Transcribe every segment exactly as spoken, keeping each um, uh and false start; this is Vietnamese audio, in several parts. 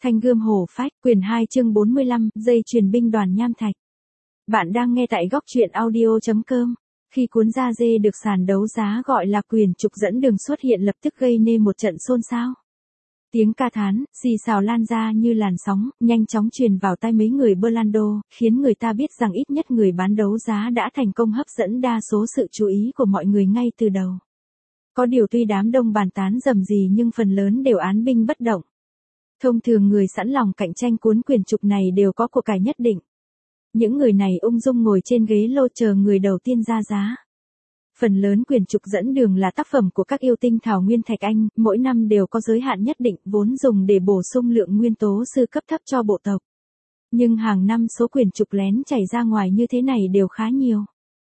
Thanh gươm hổ phách, quyển hai chương bốn mươi lăm, dây chuyền binh đoàn nham thạch. Bạn đang nghe tại góc truyện audio.com. Khi cuốn da dê được sàn đấu giá gọi là quyền trục dẫn đường xuất hiện lập tức gây nên một trận xôn xao. Tiếng ca thán, xì xào lan ra như làn sóng, nhanh chóng truyền vào tai mấy người Burlando, khiến người ta biết rằng ít nhất người bán đấu giá đã thành công hấp dẫn đa số sự chú ý của mọi người ngay từ đầu. Có điều tuy đám đông bàn tán rầm rì nhưng phần lớn đều án binh bất động. Thông thường người sẵn lòng cạnh tranh cuốn quyền trục này đều có của cải nhất định. Những người này ung dung ngồi trên ghế lô chờ người đầu tiên ra giá. Phần lớn quyền trục dẫn đường là tác phẩm của các yêu tinh thảo nguyên thạch anh, mỗi năm đều có giới hạn nhất định vốn dùng để bổ sung lượng nguyên tố sư cấp thấp cho bộ tộc. Nhưng hàng năm số quyền trục lén chảy ra ngoài như thế này đều khá nhiều.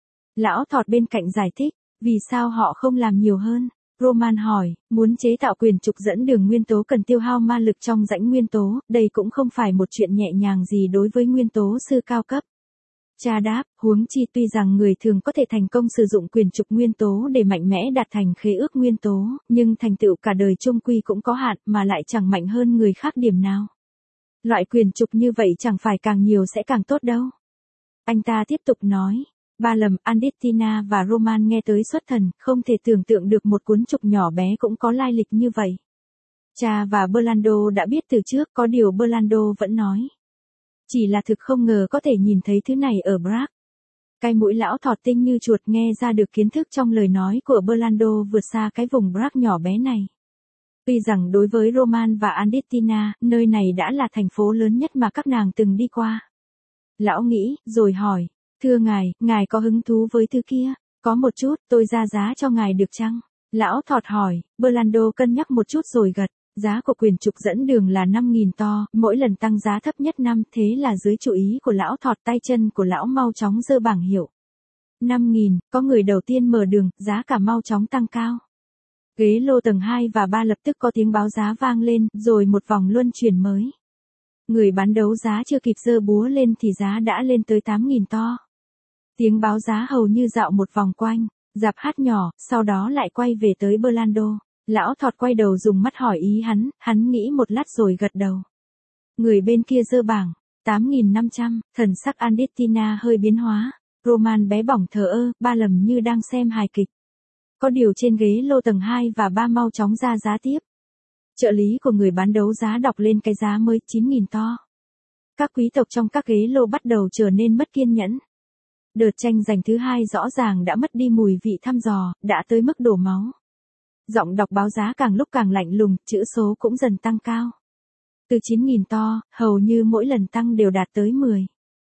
Lão thọt bên cạnh giải thích, vì sao họ không làm nhiều hơn? Roman hỏi, muốn chế tạo quyền trục dẫn đường nguyên tố cần tiêu hao ma lực trong rãnh nguyên tố, đây cũng không phải một chuyện nhẹ nhàng gì đối với nguyên tố sư cao cấp. Cha đáp, huống chi tuy rằng người thường có thể thành công sử dụng quyền trục nguyên tố để mạnh mẽ đạt thành khế ước nguyên tố, nhưng thành tựu cả đời chung quy cũng có hạn mà lại chẳng mạnh hơn người khác điểm nào. Loại quyền trục như vậy chẳng phải càng nhiều sẽ càng tốt đâu. Anh ta tiếp tục nói. Ba lầm, Andettina và Roman nghe tới xuất thần, không thể tưởng tượng được một cuốn trục nhỏ bé cũng có lai lịch như vậy. Cha và Burlando đã biết từ trước, có điều Burlando vẫn nói. Chỉ là thực không ngờ có thể nhìn thấy thứ này ở Prague. Cái mũi lão thọt tinh như chuột nghe ra được kiến thức trong lời nói của Burlando vượt xa cái vùng Prague nhỏ bé này. Tuy rằng đối với Roman và Andettina, nơi này đã là thành phố lớn nhất mà các nàng từng đi qua. Lão nghĩ, rồi hỏi. Thưa ngài, ngài có hứng thú với thứ kia? Có một chút, tôi ra giá cho ngài được chăng? Lão thọt hỏi, Burlando cân nhắc một chút rồi gật. Giá của quyền trục dẫn đường là năm nghìn to, mỗi lần tăng giá thấp nhất năm, thế là dưới chú ý của lão thọt tay chân của lão mau chóng giơ bảng hiệu. năm nghìn, có người đầu tiên mở đường, giá cả mau chóng tăng cao. Ghế lô tầng hai và ba lập tức có tiếng báo giá vang lên, rồi một vòng luân chuyển mới. Người bán đấu giá chưa kịp giơ búa lên thì giá đã lên tới tám nghìn to. Tiếng báo giá hầu như dạo một vòng quanh, dạp hát nhỏ, sau đó lại quay về tới Burlando. Lão thọt quay đầu dùng mắt hỏi ý hắn, hắn nghĩ một lát rồi gật đầu. Người bên kia giơ bảng, tám nghìn năm trăm, thần sắc Andettina hơi biến hóa. Roman bé bỏng thờ ơ, ba lầm như đang xem hài kịch. Có điều trên ghế lô tầng hai và ba mau chóng ra giá tiếp. Trợ lý của người bán đấu giá đọc lên cái giá mới chín nghìn to. Các quý tộc trong các ghế lô bắt đầu trở nên mất kiên nhẫn. Đợt tranh giành thứ hai rõ ràng đã mất đi mùi vị thăm dò, đã tới mức đổ máu. Giọng đọc báo giá càng lúc càng lạnh lùng, chữ số cũng dần tăng cao. Từ chín nghìn to, hầu như mỗi lần tăng đều đạt tới mười.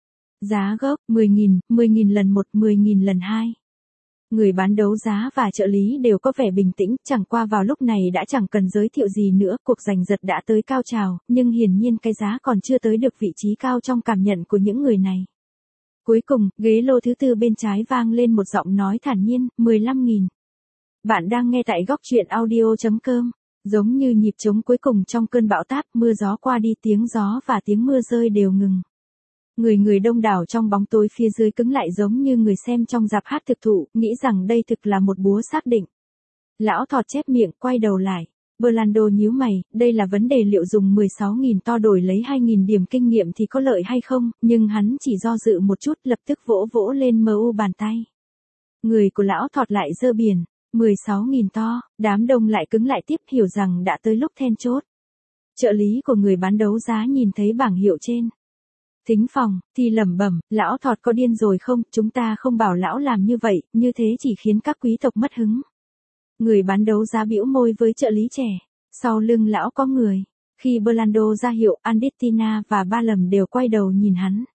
Giá gốc, mười nghìn, mười nghìn lần một, mười nghìn lần hai. Người bán đấu giá và trợ lý đều có vẻ bình tĩnh, chẳng qua vào lúc này đã chẳng cần giới thiệu gì nữa, cuộc giành giật đã tới cao trào, nhưng hiển nhiên cái giá còn chưa tới được vị trí cao trong cảm nhận của những người này. Cuối cùng, ghế lô thứ tư bên trái vang lên một giọng nói thản nhiên, mười lăm nghìn. Bạn đang nghe tại góc truyện audio.com. Giống như nhịp trống cuối cùng trong cơn bão táp, mưa gió qua đi, tiếng gió và tiếng mưa rơi đều ngừng. Người người đông đảo trong bóng tối phía dưới cứng lại giống như người xem trong rạp hát thực thụ, nghĩ rằng đây thực là một búa xác định. Lão thọt chép miệng, quay đầu lại. Burlando nhíu mày, đây là vấn đề liệu dùng mười sáu nghìn to đổi lấy hai nghìn điểm kinh nghiệm thì có lợi hay không, nhưng hắn chỉ do dự một chút, lập tức vỗ vỗ lên mờ u bàn tay. Người của lão thọt lại giơ biển. mười sáu nghìn to, đám đông lại cứng lại tiếp, hiểu rằng đã tới lúc then chốt. Trợ lý của người bán đấu giá nhìn thấy bảng hiệu trên thính phòng, thì lẩm bẩm, lão thọt có điên rồi không, chúng ta không bảo lão làm như vậy, như thế chỉ khiến các quý tộc mất hứng. Người bán đấu giá bĩu môi với trợ lý trẻ, sau lưng lão có người. Khi Burlando ra hiệu, Andettina và ba lầm đều quay đầu nhìn hắn.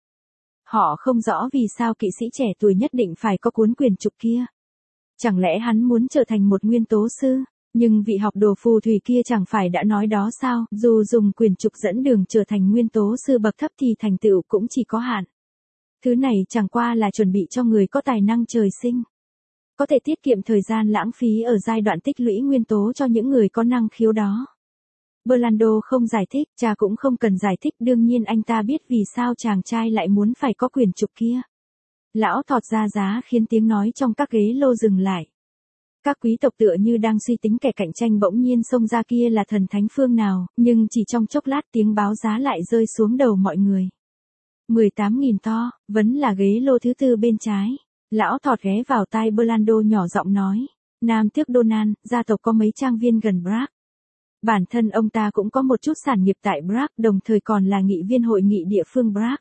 Họ không rõ vì sao kỵ sĩ trẻ tuổi nhất định phải có cuốn quyền trục kia. Chẳng lẽ hắn muốn trở thành một nguyên tố sư? Nhưng vị học đồ phù thủy kia chẳng phải đã nói đó sao, dù dùng quyền trục dẫn đường trở thành nguyên tố sư bậc thấp thì thành tựu cũng chỉ có hạn. Thứ này chẳng qua là chuẩn bị cho người có tài năng trời sinh. Có thể tiết kiệm thời gian lãng phí ở giai đoạn tích lũy nguyên tố cho những người có năng khiếu đó. Burlando không giải thích, cha cũng không cần giải thích, đương nhiên anh ta biết vì sao chàng trai lại muốn phải có quyền trục kia. Lão thọt ra giá khiến tiếng nói trong các ghế lô dừng lại. Các quý tộc tựa như đang suy tính kẻ cạnh tranh bỗng nhiên xông ra kia là thần thánh phương nào, nhưng chỉ trong chốc lát tiếng báo giá lại rơi xuống đầu mọi người. mười tám nghìn to, vẫn là ghế lô thứ tư bên trái. Lão thọt ghé vào tai Brando nhỏ giọng nói. Nam tước Donald, gia tộc có mấy trang viên gần Prague. Bản thân ông ta cũng có một chút sản nghiệp tại Prague, đồng thời còn là nghị viên hội nghị địa phương Prague.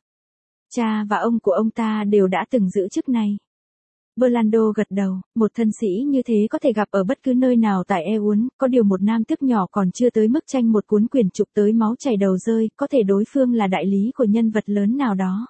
Cha và ông của ông ta đều đã từng giữ chức này. Brando gật đầu, một thân sĩ như thế có thể gặp ở bất cứ nơi nào tại E U, có điều một nam tước nhỏ còn chưa tới mức tranh một cuốn quyền trục tới máu chảy đầu rơi, có thể đối phương là đại lý của nhân vật lớn nào đó.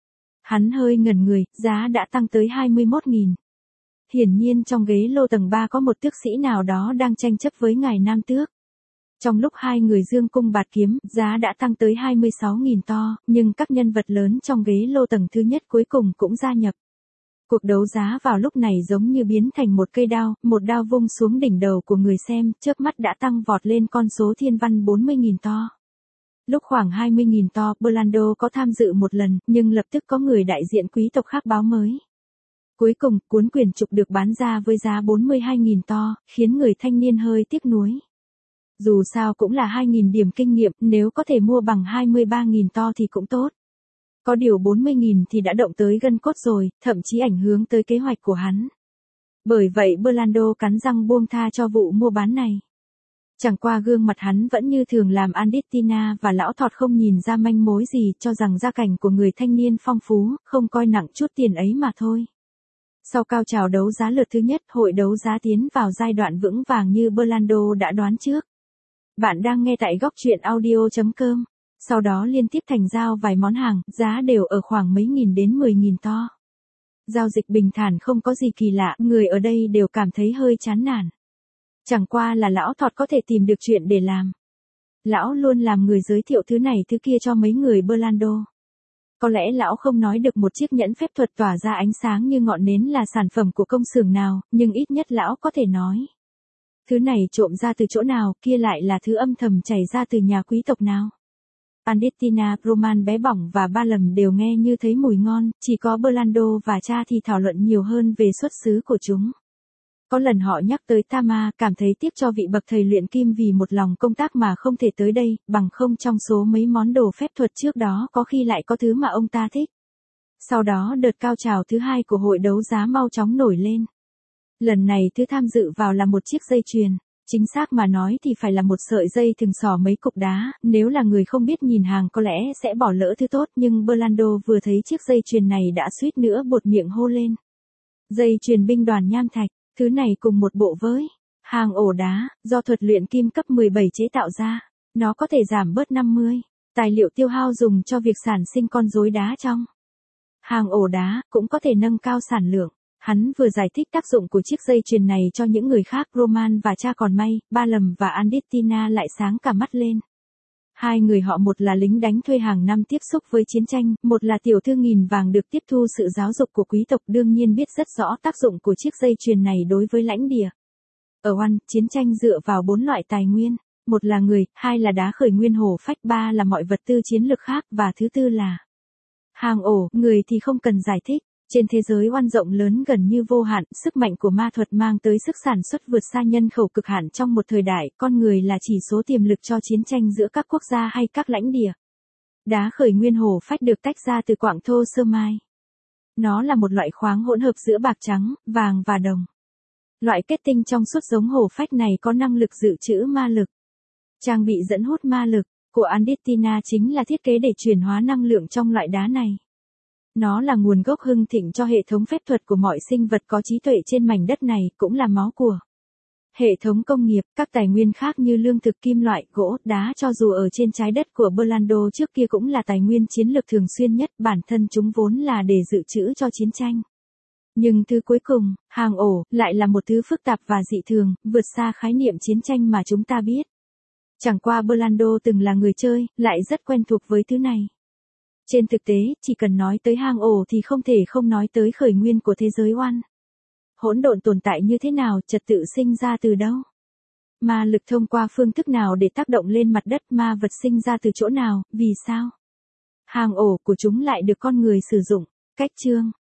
Hắn hơi ngẩn người, giá đã tăng tới hai mươi mốt nghìn. Hiển nhiên trong ghế lô tầng ba có một tước sĩ nào đó đang tranh chấp với ngài nam tước. Trong lúc hai người dương cung bạt kiếm, giá đã tăng tới hai mươi sáu nghìn to, nhưng các nhân vật lớn trong ghế lô tầng thứ nhất cuối cùng cũng gia nhập. Cuộc đấu giá vào lúc này giống như biến thành một cây đao, một đao vung xuống đỉnh đầu của người xem, chớp mắt đã tăng vọt lên con số thiên văn bốn mươi nghìn to. Lúc khoảng hai mươi nghìn to, Brando có tham dự một lần, nhưng lập tức có người đại diện quý tộc khác báo mới. Cuối cùng, cuốn quyền trục được bán ra với giá bốn mươi hai nghìn to, khiến người thanh niên hơi tiếc nuối. Dù sao cũng là hai nghìn điểm kinh nghiệm, nếu có thể mua bằng hai mươi ba nghìn to thì cũng tốt. Có điều bốn mươi nghìn thì đã động tới gân cốt rồi, thậm chí ảnh hưởng tới kế hoạch của hắn. Bởi vậy Brando cắn răng buông tha cho vụ mua bán này. Chẳng qua gương mặt hắn vẫn như thường làm Andittina và lão thọt không nhìn ra manh mối gì, cho rằng gia cảnh của người thanh niên phong phú, không coi nặng chút tiền ấy mà thôi. Sau cao trào đấu giá lượt thứ nhất, hội đấu giá tiến vào giai đoạn vững vàng như Brando đã đoán trước. Bạn đang nghe tại góc truyện audio chấm com. Sau đó liên tiếp thành giao vài món hàng, giá đều ở khoảng mấy nghìn đến mười nghìn to. Giao dịch bình thản không có gì kỳ lạ, người ở đây đều cảm thấy hơi chán nản. Chẳng qua là lão thọt có thể tìm được chuyện để làm. Lão luôn làm người giới thiệu thứ này thứ kia cho mấy người Brando. Có lẽ lão không nói được một chiếc nhẫn phép thuật tỏa ra ánh sáng như ngọn nến là sản phẩm của công xưởng nào, nhưng ít nhất lão có thể nói. Thứ này trộm ra từ chỗ nào, kia lại là thứ âm thầm chảy ra từ nhà quý tộc nào. Andittina, Roman bé bỏng và Ba Lầm đều nghe như thấy mùi ngon, chỉ có Brando và cha thì thảo luận nhiều hơn về xuất xứ của chúng. Có lần họ nhắc tới Tama, cảm thấy tiếc cho vị bậc thầy luyện kim vì một lòng công tác mà không thể tới đây, bằng không trong số mấy món đồ phép thuật trước đó có khi lại có thứ mà ông ta thích. Sau đó đợt cao trào thứ hai của hội đấu giá mau chóng nổi lên. Lần này thứ tham dự vào là một chiếc dây chuyền. Chính xác mà nói thì phải là một sợi dây thừng xỏ mấy cục đá, nếu là người không biết nhìn hàng có lẽ sẽ bỏ lỡ thứ tốt, nhưng Brando vừa thấy chiếc dây chuyền này đã suýt nữa buột miệng hô lên. Dây chuyền binh đoàn nham thạch, thứ này cùng một bộ với hàng ổ đá, do thuật luyện kim cấp mười bảy chế tạo ra, nó có thể giảm bớt năm mươi tài liệu tiêu hao dùng cho việc sản sinh con rối đá trong hàng ổ đá, cũng có thể nâng cao sản lượng. Hắn vừa giải thích tác dụng của chiếc dây chuyền này cho những người khác, Roman và cha còn may, Ba Lầm và Andittina lại sáng cả mắt lên. Hai người họ một là lính đánh thuê hàng năm tiếp xúc với chiến tranh, một là tiểu thư nghìn vàng được tiếp thu sự giáo dục của quý tộc, đương nhiên biết rất rõ tác dụng của chiếc dây chuyền này đối với lãnh địa. Ở One, chiến tranh dựa vào bốn loại tài nguyên, một là người, hai là đá khởi nguyên hổ phách, ba là mọi vật tư chiến lược khác, và thứ tư là hàng ổ, người thì không cần giải thích. Trên thế giới oan rộng lớn gần như vô hạn, sức mạnh của ma thuật mang tới sức sản xuất vượt xa nhân khẩu cực hạn trong một thời đại, con người là chỉ số tiềm lực cho chiến tranh giữa các quốc gia hay các lãnh địa. Đá khởi nguyên hổ phách được tách ra từ quặng thô sơ mai. Nó là một loại khoáng hỗn hợp giữa bạc trắng, vàng và đồng. Loại kết tinh trong suốt giống hổ phách này có năng lực dự trữ ma lực. Trang bị dẫn hút ma lực của Andittina chính là thiết kế để chuyển hóa năng lượng trong loại đá này. Nó là nguồn gốc hưng thịnh cho hệ thống phép thuật của mọi sinh vật có trí tuệ trên mảnh đất này, cũng là máu của hệ thống công nghiệp, các tài nguyên khác như lương thực, kim loại, gỗ, đá cho dù ở trên trái đất của Brando trước kia cũng là tài nguyên chiến lược thường xuyên nhất, bản thân chúng vốn là để dự trữ cho chiến tranh. Nhưng thứ cuối cùng, hàng ổ, lại là một thứ phức tạp và dị thường, vượt xa khái niệm chiến tranh mà chúng ta biết. Chẳng qua Brando từng là người chơi, lại rất quen thuộc với thứ này. Trên thực tế, chỉ cần nói tới hang ổ thì không thể không nói tới khởi nguyên của thế giới One. Hỗn độn tồn tại như thế nào, trật tự sinh ra từ đâu? Ma lực thông qua phương thức nào để tác động lên mặt đất, ma vật sinh ra từ chỗ nào, vì sao? Hang ổ của chúng lại được con người sử dụng. Cách chương